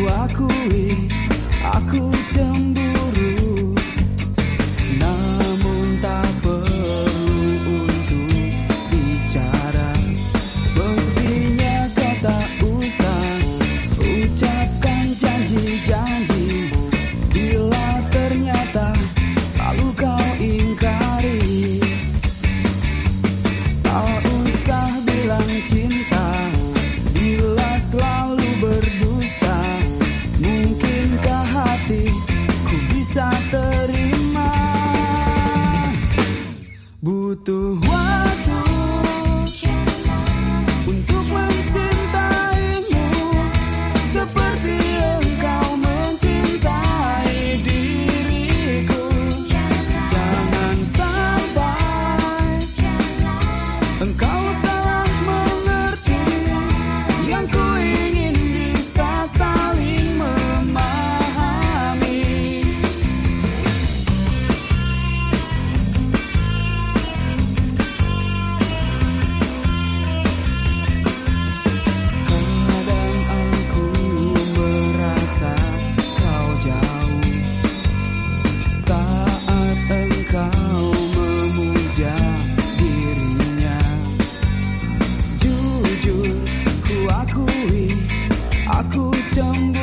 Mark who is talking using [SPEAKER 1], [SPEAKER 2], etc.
[SPEAKER 1] akui, aku cemburu. Namun tak perlu untuk bicara. Mestinya kau tak usah ucapkan janji-janji bila ternyata selalu kau ingkari. Tak usah bilang cinta bila selalu berdusta. Mungkinkah hatiku bisa terima? Butuh waktu untuk mencintaimu seperti engkau mencintai diriku. Jangan sampai engkau salah mengerti. Yang ku ingin bisa saling memahami. Kadang aku merasa kau jauh saat engkau memuja dirinya. Jujur ku akui, aku cemburu.